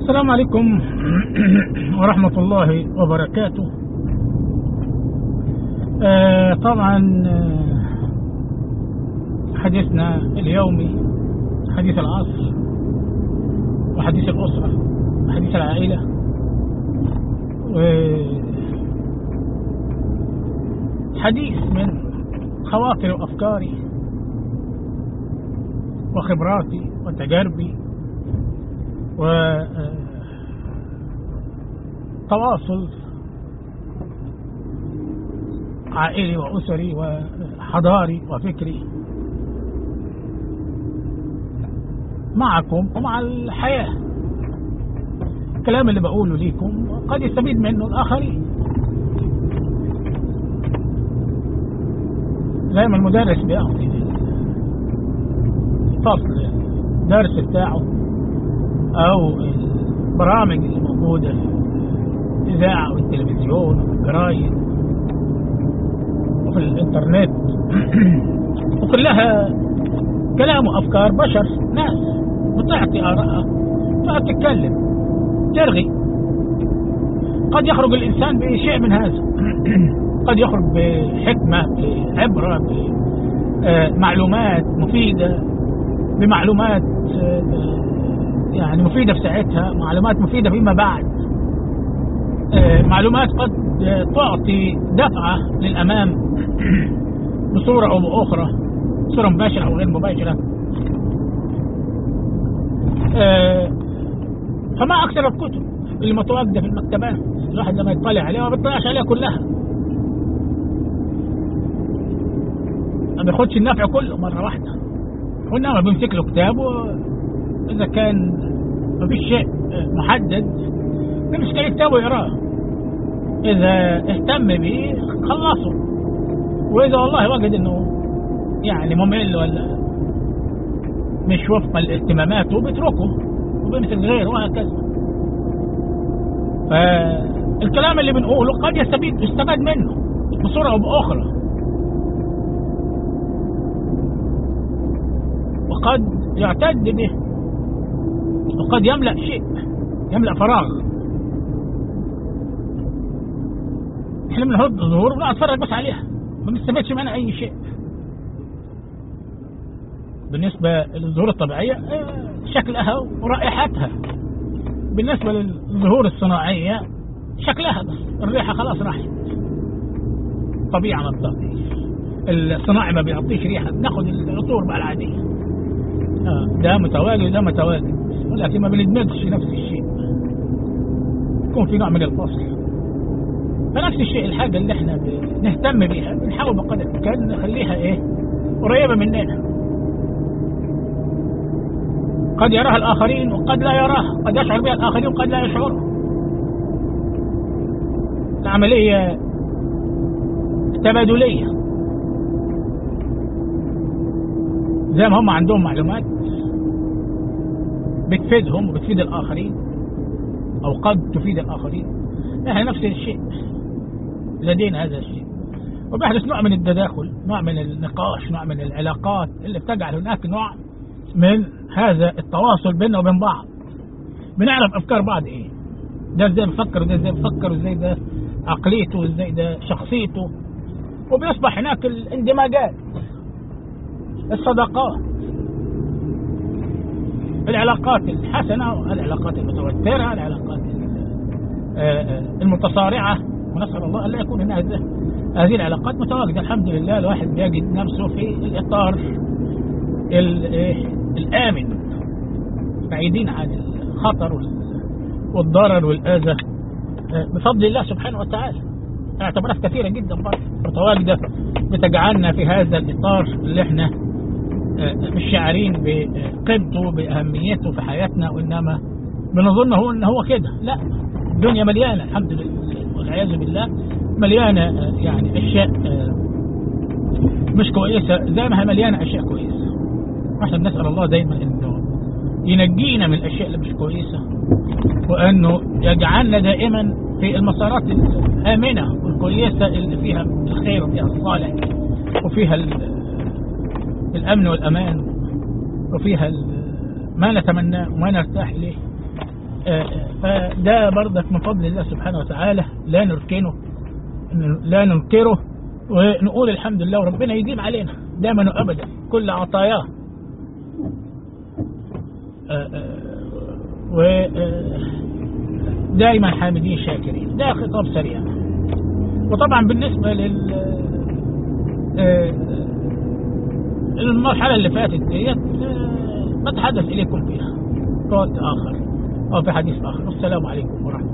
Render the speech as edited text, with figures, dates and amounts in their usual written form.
السلام عليكم ورحمة الله وبركاته. طبعا حديثنا اليومي حديث العصر وحديث الأسرة وحديث العائلة، حديث من خواطري وأفكاري وخبراتي وتجاربي وتواصل عائلي وأسري وحضاري وفكري معكم ومع الحياة. الكلام اللي بقوله ليكم قد يستفيد منه الآخرين، زي ما المدرس بيعطي فصل درس بتاعه أو البرامج اللي موجودة في الإذاعة والتلفزيون والجرايد وفي الإنترنت وكلها كلام وأفكار بشر، ناس بتعطي آراءها فتتكلم ترغي. قد يخرج الإنسان بشيء من هذا، قد يخرج بحكمة، بعبرة، بمعلومات مفيدة، بمعلومات يعني مفيدة في ساعتها، معلومات مفيدة فيما بعد، معلومات قد تعطي دفعة للأمام بصورة أو بأخرى، بصورة مباشرة أو غير مباشرة. فما أكثر الكتب اللي متواجدة في المكتبات، الواحد لما يطلع عليها ما بيطلعش عليها كلها، ما بياخدش النفع كله مرة واحدة، وإنما بيمسك له كتاب، وإذا كان ما فيش شيء محدد بيمسك الكتاب ويقراه، إذا اهتم به خلصه، وإذا والله وجد إنه يعني ممل ولا مش وفق الاهتمامات وبيتركه وبيمسك غيره وهكذا. فالكلام اللي بنقوله قد يستفاد منه بصورة أو بأخرى، وقد يعتد به، وقد يملأ شيء، يملأ فراغ. احنا بنهد الظهور ونتفرج بس عليها، ما بنستفادش منها أي شيء. بالنسبة للظهور الطبيعية شكلها ورائحتها، بالنسبة للظهور الصناعية شكلها بس، الريحة خلاص راحت، الطبيعة ما بتعطيش، الصناعي ما بيعطيش ريحة، بناخد العطور بقى العادية، ده متواجد وده متواجد، ولكن ما بندمجش نفس الشيء، يكون في نوع من الفصل. فنفس الشيء الحاجة اللي احنا نهتم بيها بنحاول بقدر الامكان نخليها قريبة مننا. قد يراها الآخرين وقد لا يراها، قد يشعر بها الآخرين وقد لا يشعروا. العملية تبادلية، زي ما هم عندهم معلومات بتفيدهم وبتفيد الآخرين أو قد تفيد الآخرين، نحن نفس الشيء لدينا هذا الشيء، وبيحدث نوع من التداخل، نوع من النقاش، نوع من العلاقات اللي بتجعل هناك نوع من هذا التواصل بيننا وبين بعض. بنعرف أفكار بعض، ده ازاي بفكر وده ازاي بفكر وازاي ده عقليته وازاي ده شخصيته، وبيصبح هناك الاندماجات، الصداقات، العلاقات الحسنة والعلاقات المتوترة، العلاقات المتصارعة، ونسأل الله ألا يكون هذه العلاقات متواجدة. الحمد لله الواحد بيجد نفسه في الإطار الآمن، بعيدين عن الخطر والضرر والأذى بفضل الله سبحانه وتعالى. اعتبارات كثيرة جدا متواجدة بتجعلنا في هذا الإطار اللي احنا مش شاعرين بقيمته بأهميته في حياتنا، وإنما بنظن ان هو كده. لا، الدنيا مليانة الحمد لله والعياذ بالله، مليانة يعني أشياء مش كويسة زي ما هي مليانة أشياء كويسة. عشان نسأل الله دايما إنه ينجينا من الأشياء اللي مش كويسة، وأنه يجعلنا دائما في المسارات الآمنة والكويسة اللي فيها الخير وفيها الصالح وفيها الأمن والأمان وفيها ما نتمناه وما نرتاح إليه. فده برضك من فضل الله سبحانه وتعالى، لا ننكره ونقول الحمد لله، وربنا يديم علينا دائما وابدا كل عطاياه. ودائما حامدين شاكرين. ده خطاب سريع. وطبعا بالنسبة للمرحلة اللي فاتت ديت بتحدث إليكم فيها في وقت آخر أو في حديث آخر. والسلام عليكم ورحمة الله.